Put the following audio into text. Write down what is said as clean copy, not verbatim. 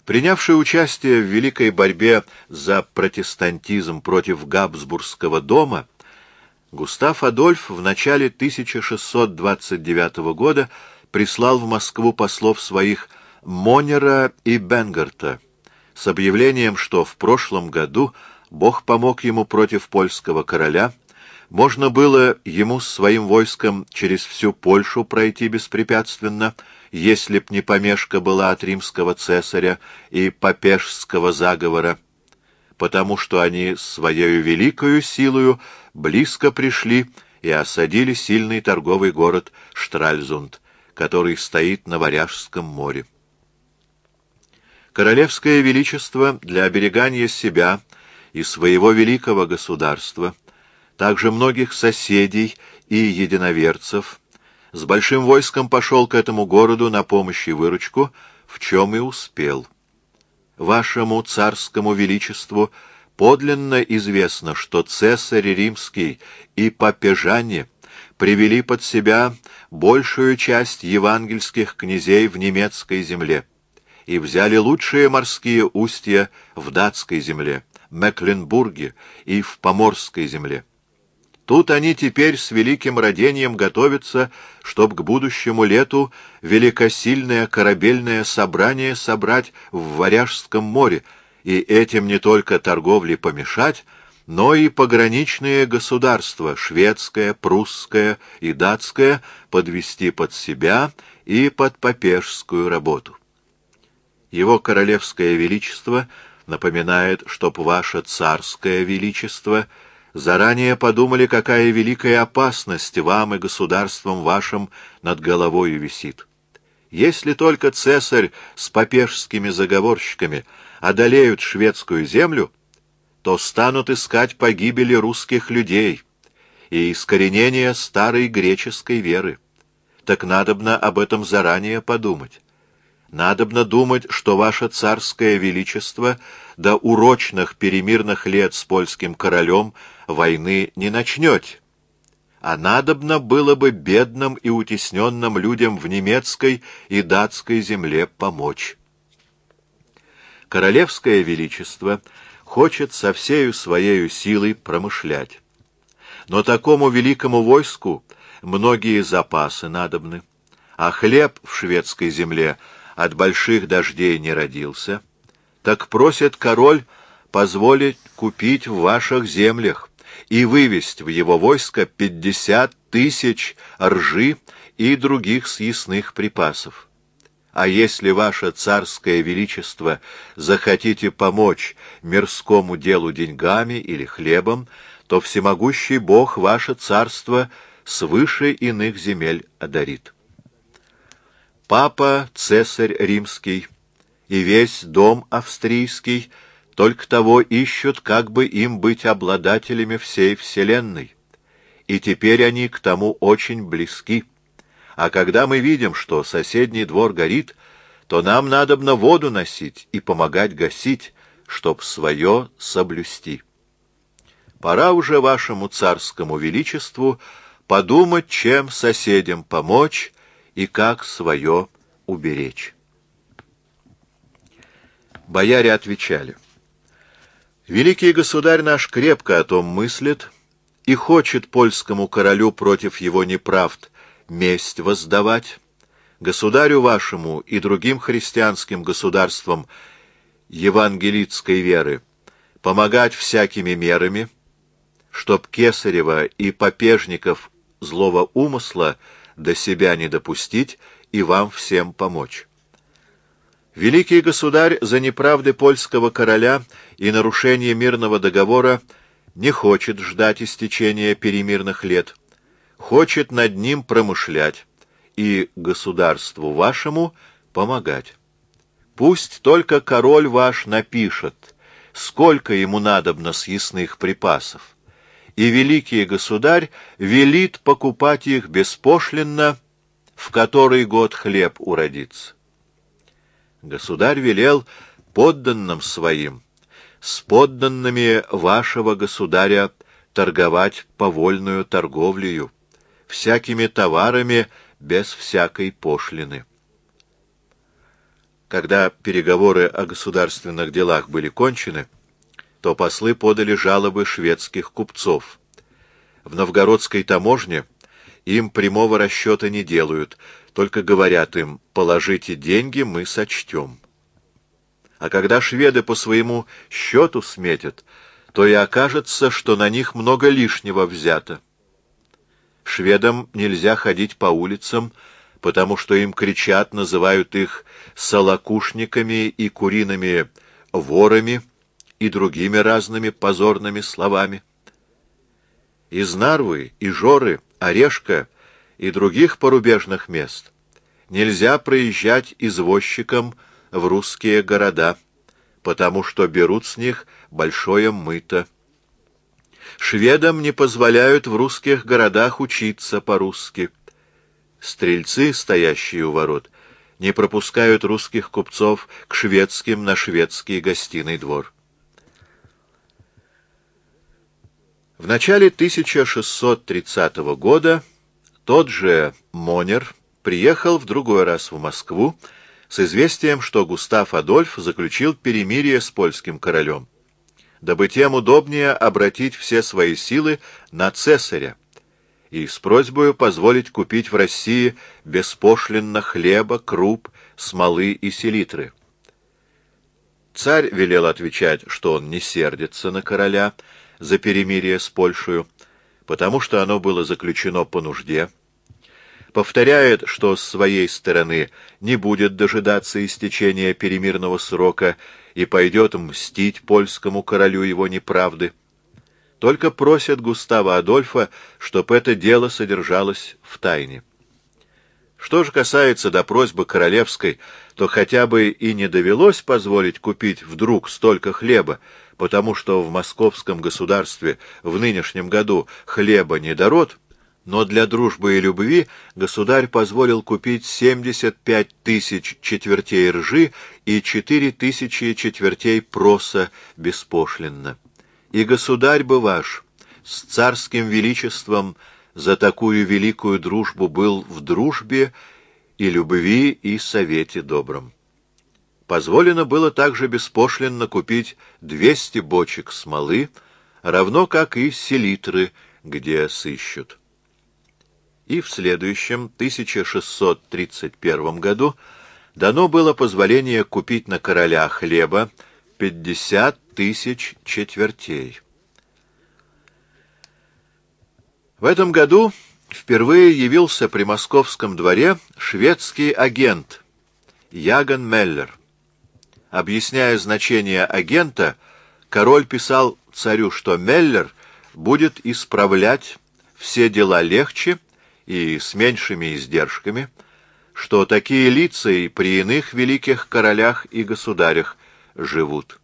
Принявший участие в великой борьбе за протестантизм против Габсбургского дома, Густав Адольф в начале 1629 года прислал в Москву послов своих Моннера и Бенгарта с объявлением, что в прошлом году Бог помог ему против польского короля, можно было ему с своим войском через всю Польшу пройти беспрепятственно, если б не помешка была от римского цесаря и папежского заговора, потому что они своею великою силою близко пришли и осадили сильный торговый город Штральзунд, который стоит на Варяжском море. Королевское величество для оберегания себя и своего великого государства, также многих соседей и единоверцев, с большим войском пошел к этому городу на помощь и выручку, в чем и успел. Вашему царскому величеству подлинно известно, что цесарь римский и папежане привели под себя большую часть евангельских князей в немецкой земле и взяли лучшие морские устья в датской земле, Мекленбурге и в Поморской земле. Тут они теперь с великим родением готовятся, чтоб к будущему лету великосильное корабельное собрание собрать в Варяжском море, и этим не только торговле помешать, но и пограничные государства, шведское, прусское и датское, подвести под себя и под папежскую работу. Его королевское величество напоминает, чтоб ваше царское величество заранее подумали, какая великая опасность вам и государством вашим над головою висит. Если только цесарь с папежскими заговорщиками одолеют шведскую землю, то станут искать погибели русских людей и искоренения старой греческой веры. Так надобно об этом заранее подумать. Надобно думать, что ваше царское величество до урочных перемирных лет с польским королем войны не начнете, а надобно было бы бедным и утесненным людям в немецкой и датской земле помочь. Королевское величество хочет со всею своею силой промышлять, но такому великому войску многие запасы надобны, а хлеб в шведской земле от больших дождей не родился, так просит король позволить купить в ваших землях и вывезти в его войско 50 тысяч ржи и других съестных припасов. А если ваше царское величество захотите помочь мирскому делу деньгами или хлебом, то всемогущий Бог ваше царство свыше иных земель одарит. Папа, цесарь римский и весь дом австрийский только того ищут, как бы им быть обладателями всей вселенной, и теперь они к тому очень близки. А когда мы видим, что соседний двор горит, то нам надобно воду носить и помогать гасить, чтоб свое соблюсти. Пора уже вашему царскому величеству подумать, чем соседям помочь и как свое уберечь. Бояре отвечали: «Великий государь наш крепко о том мыслит и хочет польскому королю против его неправд месть воздавать, государю вашему и другим христианским государствам евангелитской веры помогать всякими мерами, чтоб кесарева и попежников злого умысла до себя не допустить и вам всем помочь. Великий государь за неправды польского короля и нарушение мирного договора не хочет ждать истечения перемирных лет, хочет над ним промышлять и государству вашему помогать. Пусть только король ваш напишет, сколько ему надобно съестных припасов, и великий государь велит покупать их беспошлинно, в который год хлеб уродится. Государь велел подданным своим, с подданными вашего государя торговать повольную торговлею, всякими товарами без всякой пошлины. Когда переговоры о государственных делах были кончены, то послы подали жалобы шведских купцов. В новгородской таможне им прямого расчета не делают, только говорят им: положите деньги, мы сочтем. А когда шведы по своему счету сметят, то и окажется, что на них много лишнего взято. Шведам нельзя ходить по улицам, потому что им кричат, называют их солокушниками и куриными ворами и другими разными позорными словами. Из Нарвы, Ижоры, Орешка и других порубежных мест нельзя проезжать извозчикам в русские города, потому что берут с них большое мыто. Шведам не позволяют в русских городах учиться по-русски. Стрельцы, стоящие у ворот, не пропускают русских купцов к шведским на шведский гостиный двор. В начале 1630 года тот же Монер приехал в другой раз в Москву с известием, что Густав Адольф заключил перемирие с польским королем, дабы тем удобнее обратить все свои силы на цесаря, и с просьбой позволить купить в России беспошлинно хлеба, круп, смолы и селитры. Царь велел отвечать, что он не сердится на короля за перемирие с Польшей, потому что оно было заключено по нужде, повторяет, что с своей стороны не будет дожидаться истечения перемирного срока и пойдет мстить польскому королю его неправды. Только просят Густава Адольфа, чтоб это дело содержалось в тайне. Что же касается до просьбы королевской, то хотя бы и не довелось позволить купить вдруг столько хлеба, потому что в московском государстве в нынешнем году хлеба недород, но для дружбы и любви государь позволил купить 75 тысяч четвертей ржи и 4 тысячи четвертей проса беспошлинно. И государь бы ваш с царским величеством за такую великую дружбу был в дружбе и любви и совете добром. Позволено было также беспошлинно купить 200 бочек смолы, равно как и селитры, где сыщут. И в следующем, 1631 году, дано было позволение купить на короля хлеба 50 тысяч четвертей. В этом году впервые явился при московском дворе шведский агент Яган Меллер. Объясняя значение агента, король писал царю, что Меллер будет исправлять все дела легче и с меньшими издержками, что такие лица и при иных великих королях и государях живут.